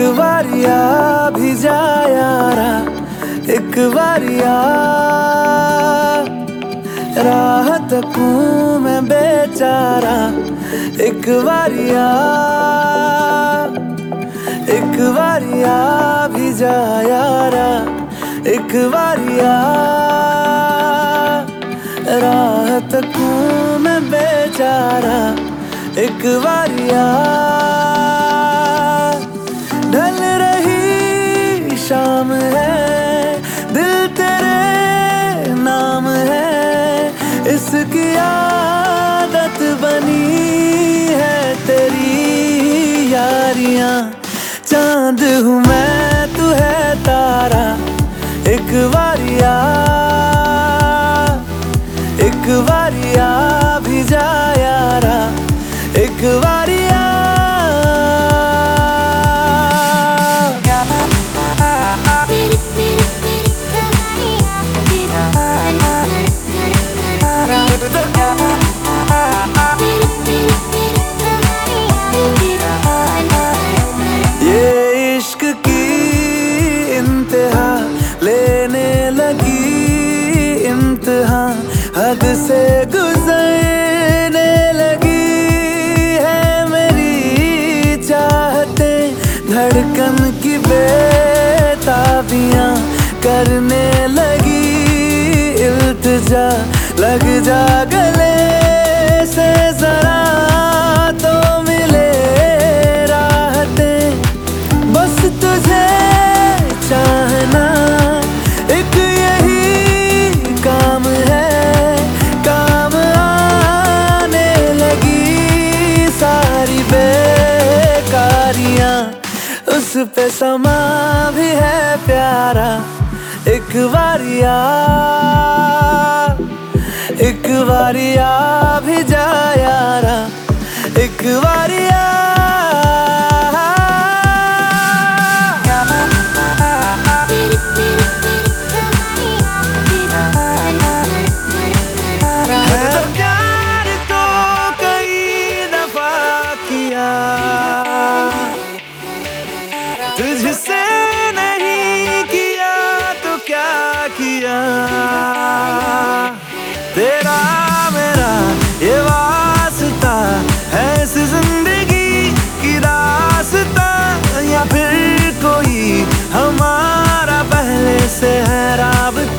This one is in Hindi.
बारिया भी जा यारा, एक बारिया राह तकूं मैं बेचारा। एक बारिया भी जा यारा, एक बारिया राह तकूं मैं बेचारा। एक बारिया ढल रही शाम है, दिल तेरे नाम है, इसकी आदत बनी है तेरी यारियां। चांद हूँ मैं तू है तारा, एक बारिया भी जा यारा, एक बारिया। ये इश्क की इंतहा लेने लगी, इम्तिहान हद से गुजरने लगी है मेरी चाहतें। धड़कन की बेताबियां करने लगी, इल्तिजा लग जा गले से जरा तो मिले राहतें। बस तुझे चाहना एक यही काम है, काम आने लगी सारी बेकारियां। उस पे समा भी है प्यारा, एक बारिया भी जा यारा, एक बारिया। प्यार तो कई दफा किया, तुझसे नहीं किया तो क्या किया। तेरा मेरा ये वास्ता है इस जिंदगी की रास्ता, या फिर कोई हमारा पहले से है राबता।